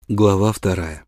Глава 2.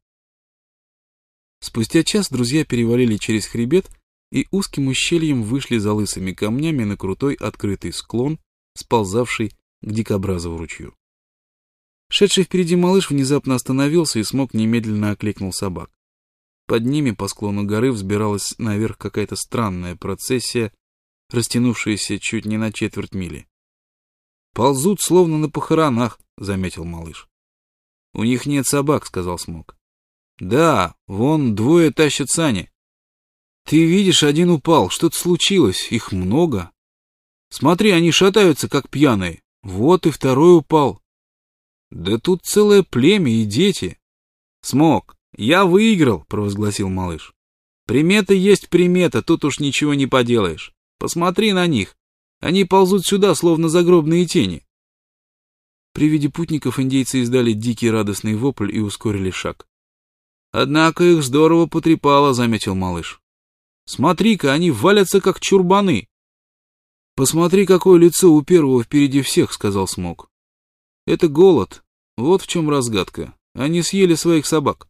Спустя час друзья перевалили через хребет и узким ущельем вышли за лысыми камнями на крутой открытый склон, сползавший к дикобразову ручью. Шедший впереди малыш внезапно остановился и Смок немедленно окликнул собак. Под ними по склону горы взбиралась наверх какая-то странная процессия, растянувшаяся чуть не на четверть мили. «Ползут, словно на похоронах», — заметил малыш. «У них нет собак», — сказал Смок. «Да, вон двое тащат сани. Ты видишь, один упал. Что-то случилось. Их много. Смотри, они шатаются, как пьяные. Вот и второй упал. Да тут целое племя и дети». «Смок, я выиграл», — провозгласил малыш. «Примета есть примета, тут уж ничего не поделаешь. Посмотри на них. Они ползут сюда, словно загробные тени». При виде путников индейцы издали дикий радостный вопль и ускорили шаг. «Однако их здорово потрепало», — заметил малыш. «Смотри-ка, они валятся, как чурбаны». «Посмотри, какое лицо у первого впереди всех», — сказал Смок. «Это голод. Вот в чем разгадка. Они съели своих собак».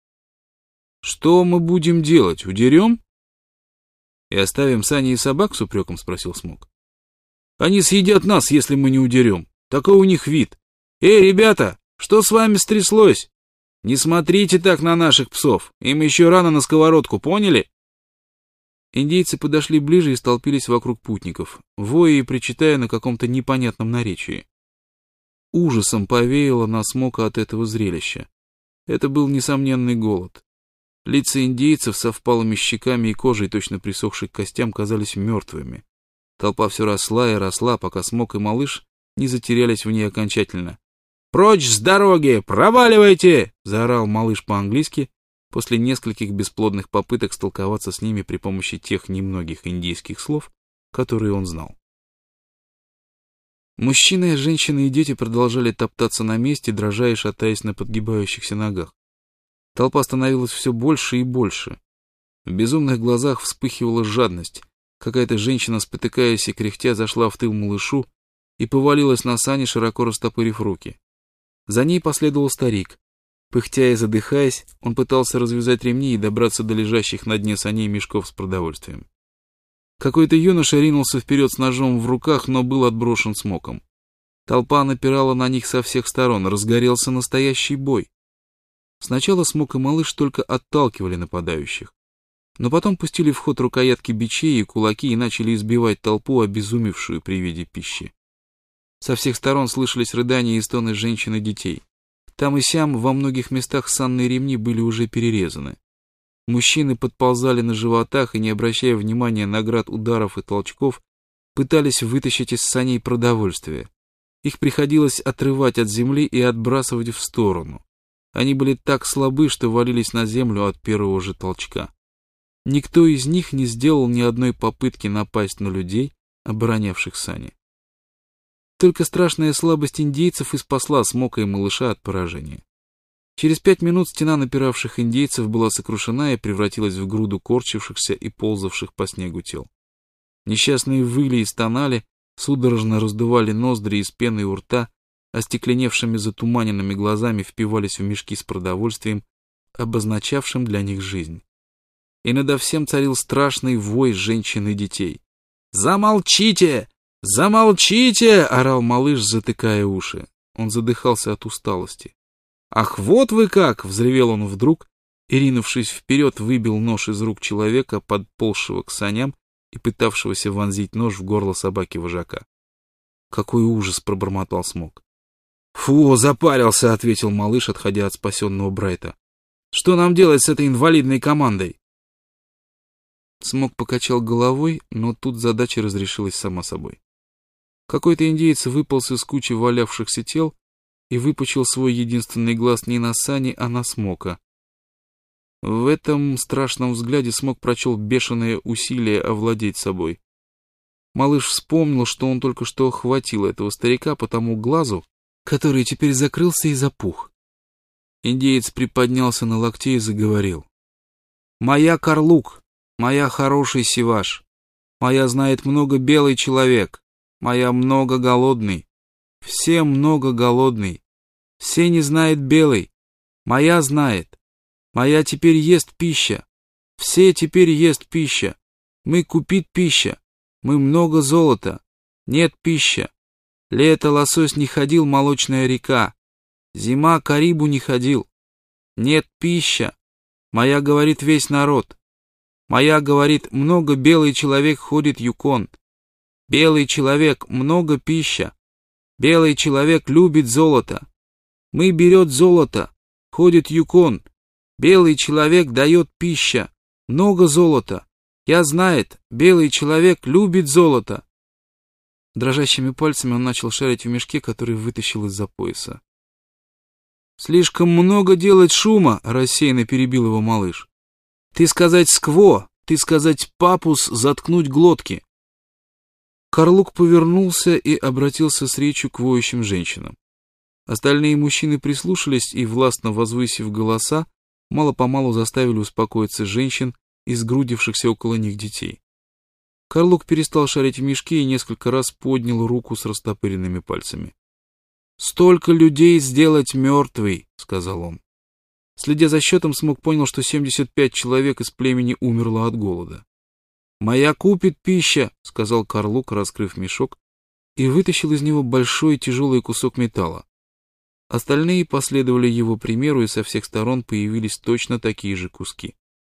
«Что мы будем делать? Удерем?» «И оставим сани и собак?» — с упреком спросил Смок. «Они съедят нас, если мы не удерем. Такой у них вид. Эй, ребята, что с вами стряслось? Не смотрите так на наших псов. Им еще рано на сковородку, поняли?» Индейцы подошли ближе и столпились вокруг путников, воя и причитая на каком-то непонятном наречии. Ужасом повеяло на Смока от этого зрелища. Это был несомненный голод. Лица индейцев со впалыми щеками и кожей, точно присохшей к костям, казались мертвыми. Толпа все росла и росла, пока Смок и малыш не затерялись в ней окончательно. «Прочь с дороги! Проваливайте!» — заорал малыш по-английски после нескольких бесплодных попыток столковаться с ними при помощи тех немногих индейских слов, которые он знал. Мужчины, женщины и дети продолжали топтаться на месте, дрожа и шатаясь на подгибающихся ногах. Толпа становилась все больше и больше. В безумных глазах вспыхивала жадность. Какая-то женщина, спотыкаясь и кряхтя, зашла в тыл малышу и повалилась на сани, широко растопырив руки. За ней последовал старик. Пыхтя и задыхаясь, он пытался развязать ремни и добраться до лежащих на дне саней мешков с продовольствием. Какой-то юноша ринулся вперед с ножом в руках, но был отброшен Смоком. Толпа напирала на них со всех сторон, разгорелся настоящий бой. Сначала Смок и малыш только отталкивали нападающих, но потом пустили в ход рукоятки бичей и кулаки и начали избивать толпу, обезумевшую при виде пищи. Со всех сторон слышались рыдания и стоны женщин и детей. Там и сям во многих местах санные ремни были уже перерезаны. Мужчины подползали на животах и, не обращая внимания на град ударов и толчков, пытались вытащить из саней продовольствие. Их приходилось отрывать от земли и отбрасывать в сторону. Они были так слабы, что валились на землю от первого же толчка. Никто из них не сделал ни одной попытки напасть на людей, оборонявших сани. Только страшная слабость индейцев и спасла Смока и малыша от поражения. Через 5 минут стена напиравших индейцев была сокрушена и превратилась в груду корчившихся и ползавших по снегу тел. Несчастные выли и стонали, судорожно раздували ноздри из пены у рта, остекленевшими затуманенными глазами впивались в мешки с продовольствием, обозначавшим для них жизнь. И надо всем царил страшный вой женщин и детей. «Замолчите! Замолчите!» — орал малыш, затыкая уши. Он задыхался от усталости. «Ах, вот вы как!» — взревел он вдруг и, ринувшись вперед, выбил нож из рук человека, подползшего к саням и пытавшегося вонзить нож в горло собаки-вожака. «Какой ужас!» — пробормотал Смок. «Фу, запарился!» — ответил малыш, отходя от спасенного Брайта. «Что нам делать с этой инвалидной командой?» Смок покачал головой, но тут задача разрешилась сама собой. Какой-то индеец выполз из кучи валявшихся тел и выпучил свой единственный глаз не на сани, а на Смока. В этом страшном взгляде Смок прочел бешеное усилие овладеть собой. Малыш вспомнил, что он только что охватил этого старика по тому глазу, который теперь закрылся и запух. Индеец приподнялся на локте и заговорил. «Моя Карлук, моя хороший Сиваш, моя знает много белый человек, моя много голодный, все много голодный, все не знает белый, Моя знает. Моя теперь ест пища. Все теперь ест пища. Мы купит пища. Мы много золота. Нет пища. Лето лосось не ходил, молочная река. Зима Карибу не ходил. Нет пища. Моя говорит весь народ. Моя говорит, много белый человек ходит Юкон. Белый человек, много пища. Белый человек любит золото. Мы берет золото. Ходит Юкон. Белый человек дает пища. Много золота. Я знает, белый человек любит золото. Дрожащими пальцами он начал шарить в мешке, который вытащил из-за пояса. «Слишком много делать шума», — рассеянно перебил его малыш. «Ты сказать скво, ты сказать папус, заткнуть глотки». Карлук повернулся и обратился с речью к воющим женщинам. Остальные мужчины прислушались и, властно возвысив голоса, мало-помалу заставили успокоиться женщин и сгрудившихся около них детей. Карлук перестал шарить в мешке и несколько раз поднял руку с растопыренными пальцами. «Столько людей сделать мертвый», — сказал он. Следя за счетом, Смок понял, что 75 человек из племени умерло от голода. «Моя купит пища», — сказал Карлук, раскрыв мешок, и вытащил из него большой тяжелый кусок металла. Остальные последовали его примеру, и со всех сторон появились точно такие же куски.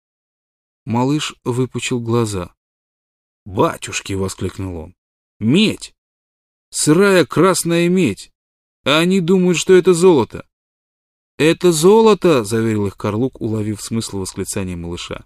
Малыш выпучил глаза. «Батюшки!» — воскликнул он. «Медь! Сырая красная медь! А они думают, что это золото!» «Это золото!» — заверил их Карлук, уловив смысл восклицания малыша.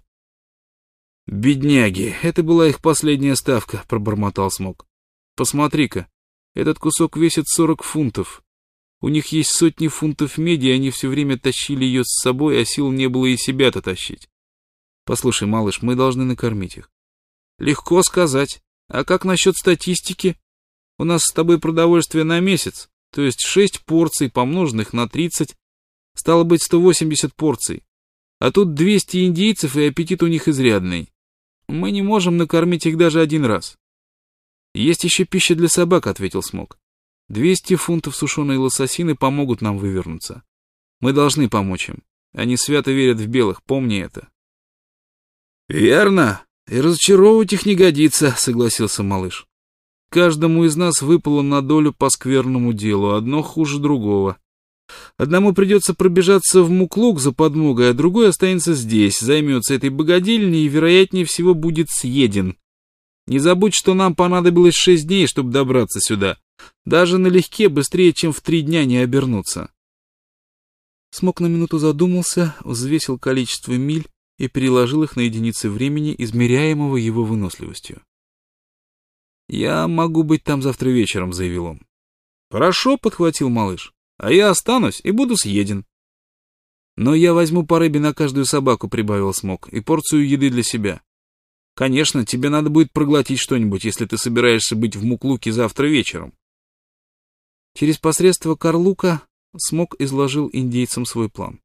«Бедняги! Это была их последняя ставка!» — пробормотал Смок. «Посмотри-ка, этот кусок весит 40 фунтов. У них есть сотни фунтов меди, и они все время тащили ее с собой, а сил не было и себя-то тащить. Послушай, малыш, мы должны накормить их». «Легко сказать. А как насчет статистики? У нас с тобой продовольствие на месяц, то есть 6 порций, помноженных на 30, стало быть 180 порций. А тут 200 индейцев, и аппетит у них изрядный. Мы не можем накормить их даже один раз». «Есть еще пища для собак», — ответил Смок. 200 фунтов сушеной лососины помогут нам вывернуться. Мы должны помочь им. Они свято верят в белых, помни это». «Верно. И разочаровывать их не годится», — согласился малыш. «Каждому из нас выпало на долю по скверному делу, одно хуже другого. Одному придется пробежаться в Муклук за подмогой, а другой останется здесь, займется этой богадельней и, вероятнее всего, будет съеден. Не забудь, что нам понадобилось 6 дней, чтобы добраться сюда. Даже налегке быстрее, чем в 3 дня не обернуться». Смок на минуту задумался, взвесил количество миль и переложил их на единицы времени, измеряемого его выносливостью. «Я могу быть там завтра вечером», — заявил он. «Хорошо», — подхватил малыш, — «а я останусь и буду съеден». «Но я возьму по рыбе на каждую собаку», — прибавил Смок, — «и порцию еды для себя. Конечно, тебе надо будет проглотить что-нибудь, если ты собираешься быть в Муклуке завтра вечером». Через посредство Карлука Смок изложил индейцам свой план.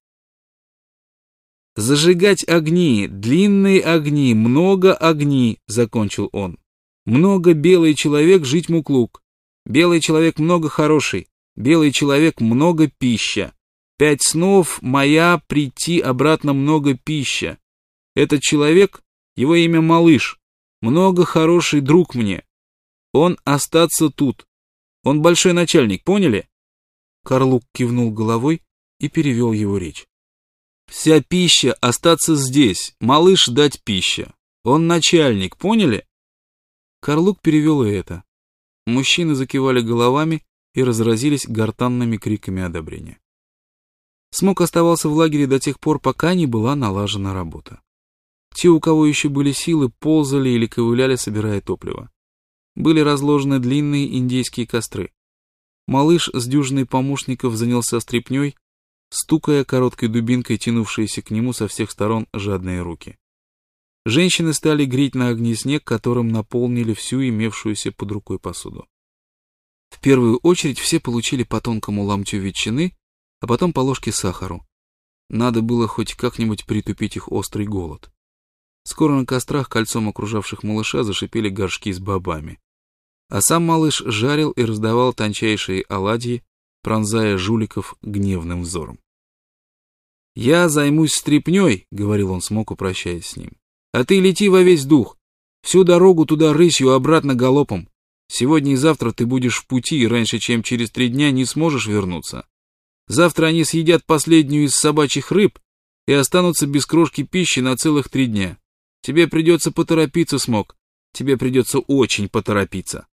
«Зажигать огни, длинные огни, много огни», — закончил он. «Много белый человек жить Муклук. Белый человек много хороший. Белый человек много пища. 5 снов моя прийти обратно много пища. Этот человек, его имя Малыш, много хороший друг мне. Он остаться тут. Он большой начальник, поняли?» Карлук кивнул головой и перевел его речь. «Вся пища остаться здесь, малыш дать пища. Он начальник, поняли?» Карлук перевел и это. Мужчины закивали головами и разразились гортанными криками одобрения. Смок оставался в лагере до тех пор, пока не была налажена работа. Те, у кого еще были силы, ползали или ковыляли, собирая топливо. Были разложены длинные индейские костры. Малыш с дюжиной помощников занялся стряпней, стукая короткой дубинкой, тянувшиеся к нему со всех сторон жадные руки. Женщины стали греть на огне снег, которым наполнили всю имевшуюся под рукой посуду. В первую очередь все получили по тонкому ломтю ветчины, а потом по ложке сахару. Надо было хоть как-нибудь притупить их острый голод. Скоро на кострах, кольцом окружавших малыша, зашипели горшки с бобами. А сам малыш жарил и раздавал тончайшие оладьи, пронзая жуликов гневным взором. «Я займусь стряпней», — говорил он Смоку, прощаясь с ним. «А ты лети во весь дух. Всю дорогу туда рысью, обратно галопом. Сегодня и завтра ты будешь в пути, и раньше, чем через 3 дня, не сможешь вернуться. Завтра они съедят последнюю из собачьих рыб и останутся без крошки пищи на целых 3 дня. Тебе придется поторопиться, Смок. Тебе придется очень поторопиться».